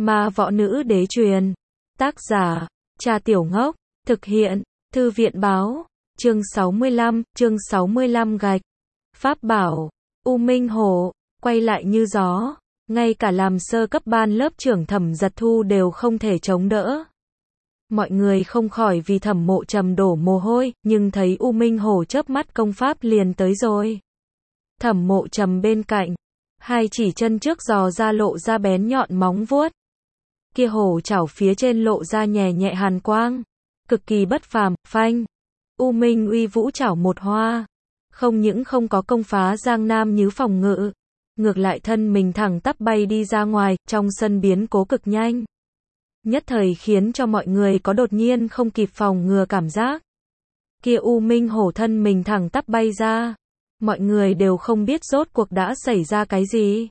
Ma võ nữ đế truyền. Tác giả, Trà Tiểu Ngốc. Thực hiện, Thư viện báo. Chương 65 gạch. Pháp bảo. U Minh Hổ, quay lại như gió. Ngay cả làm sơ cấp ban lớp trưởng Thẩm Giật Thu đều không thể chống đỡ. Mọi người không khỏi vì Thẩm Mộ Trầm đổ mồ hôi, nhưng thấy U Minh Hổ chớp mắt công pháp liền tới rồi. Thẩm Mộ Trầm bên cạnh, hai chỉ chân trước giò ra lộ ra bén nhọn móng vuốt. Kia hổ chảo phía trên lộ ra nhẹ nhẹ hàn quang, cực kỳ bất phàm. Phanh, U Minh uy vũ chảo một hoa, không những không có công phá Giang Nam Nhứ phòng ngự, ngược lại thân mình thẳng tắp bay đi ra ngoài, trong sân biến cố cực nhanh. Nhất thời khiến cho mọi người có đột nhiên không kịp phòng ngừa cảm giác. Kia U Minh hổ thân mình thẳng tắp bay ra, mọi người đều không biết rốt cuộc đã xảy ra cái gì.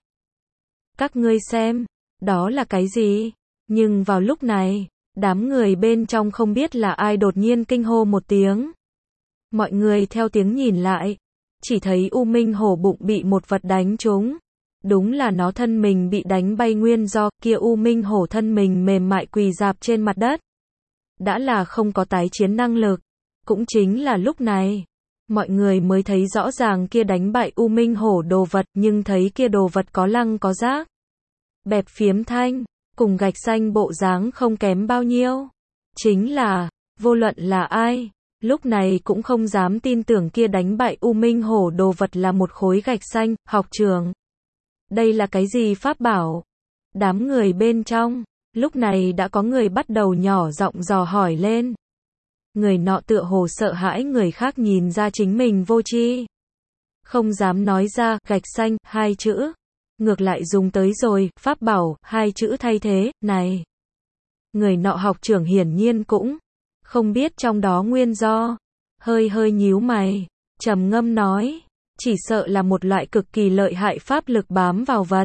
Các ngươi xem, đó là cái gì? Nhưng vào lúc này, đám người bên trong không biết là ai đột nhiên kinh hô một tiếng. Mọi người theo tiếng nhìn lại, chỉ thấy U Minh hổ bụng bị một vật đánh trúng. Đúng là nó thân mình bị đánh bay nguyên do. Kia U Minh hổ thân mình mềm mại quỳ rạp trên mặt đất. Đã là không có tái chiến năng lực. Cũng chính là lúc này, mọi người mới thấy rõ ràng kia đánh bại U Minh hổ đồ vật, nhưng thấy kia đồ vật có lăng có rác. Bẹp phiếm thanh, cùng gạch xanh bộ dáng không kém bao nhiêu. Chính là, vô luận là ai, lúc này cũng không dám tin tưởng kia đánh bại U Minh hổ đồ vật là một khối gạch xanh. Học trưởng, đây là cái gì pháp bảo? Đám người bên trong, lúc này đã có người bắt đầu nhỏ giọng dò hỏi lên. Người nọ tựa hồ sợ hãi người khác nhìn ra chính mình vô tri, không dám nói ra gạch xanh hai chữ, ngược lại dùng tới rồi pháp bảo hai chữ thay thế. Này, người nọ học trưởng hiển nhiên cũng không biết trong đó nguyên do, hơi nhíu mày, trầm ngâm nói, chỉ sợ là một loại cực kỳ lợi hại pháp lực bám vào vật.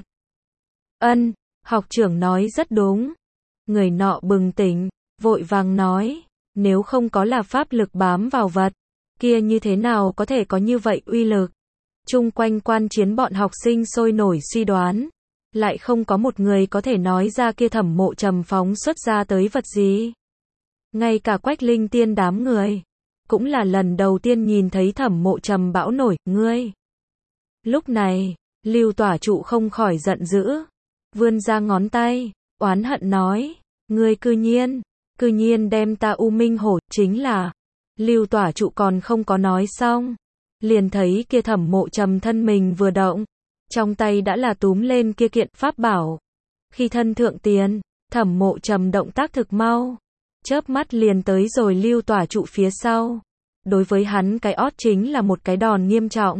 Ân, học trưởng nói rất đúng. Người nọ bừng tỉnh, vội vàng nói, nếu không có là pháp lực bám vào vật, kia như thế nào có thể có như vậy uy lực? Chung quanh quan chiến bọn học sinh sôi nổi suy đoán, lại không có một người có thể nói ra kia Thẩm Mộ Trầm phóng xuất ra tới vật gì. Ngay cả Quách Linh Tiên đám người, cũng là lần đầu tiên nhìn thấy Thẩm Mộ Trầm bão nổi. Ngươi! Lúc này, Lưu Tỏa Trụ không khỏi giận dữ, vươn ra ngón tay, oán hận nói, ngươi cư nhiên đem ta U Minh hổ. Chính là, Lưu Tỏa Trụ còn không có nói xong, liền thấy kia Thẩm Mộ Trầm thân mình vừa động, trong tay đã là túm lên kia kiện pháp bảo. Khi thân thượng tiền, Thẩm Mộ Trầm động tác thực mau, chớp mắt liền tới rồi Lưu Tỏa Trụ phía sau. Đối với hắn cái ót chính là một cái đòn nghiêm trọng.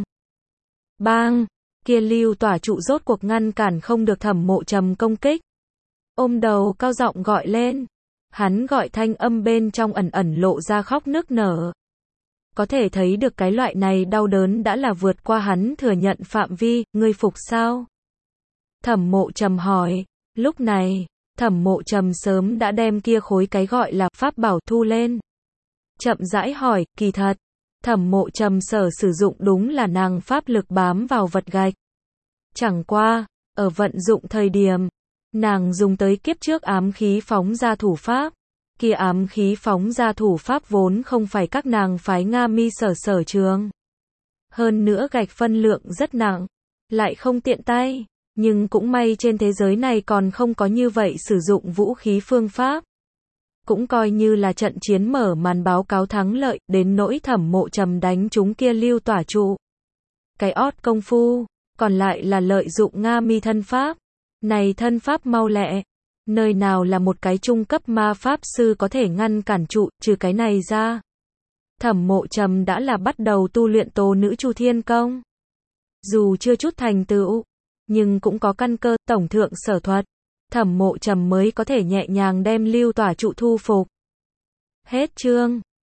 Bang! Kia Lưu Tỏa Trụ rốt cuộc ngăn cản không được Thẩm Mộ Trầm công kích. Ôm đầu cao giọng gọi lên. Hắn gọi thanh âm bên trong ẩn lộ ra khóc nức nở. Có thể thấy được cái loại này đau đớn đã là vượt qua hắn thừa nhận phạm vi. Ngươi phục sao? Thẩm Mộ Trầm hỏi. Lúc này, Thẩm Mộ Trầm sớm đã đem kia khối cái gọi là pháp bảo thu lên. Chậm rãi hỏi, kỳ thật, Thẩm Mộ Trầm sử dụng đúng là nàng pháp lực bám vào vật gạch. Chẳng qua, ở vận dụng thời điểm, nàng dùng tới kiếp trước ám khí phóng ra thủ pháp. Kia ám khí phóng ra thủ pháp vốn không phải các nàng phái Nga Mi sở trường. Hơn nữa gạch phân lượng rất nặng, lại không tiện tay, nhưng cũng may trên thế giới này còn không có như vậy sử dụng vũ khí phương pháp. Cũng coi như là trận chiến mở màn báo cáo thắng lợi, đến nỗi Thẩm Mộ Trầm đánh trúng kia Lưu Tỏa Trụ. Cái ót công phu, còn lại là lợi dụng Nga Mi thân pháp. Này thân pháp mau lẹ, nơi nào là một cái trung cấp ma pháp sư có thể ngăn cản trụ. Trừ cái này ra, Thẩm Mộ Trầm đã là bắt đầu tu luyện Tố Nữ Chu Thiên Công. Dù chưa chút thành tựu, nhưng cũng có căn cơ tổng thượng sở thuật, Thẩm Mộ Trầm mới có thể nhẹ nhàng đem Lưu Tỏa Trụ thu phục. Hết chương.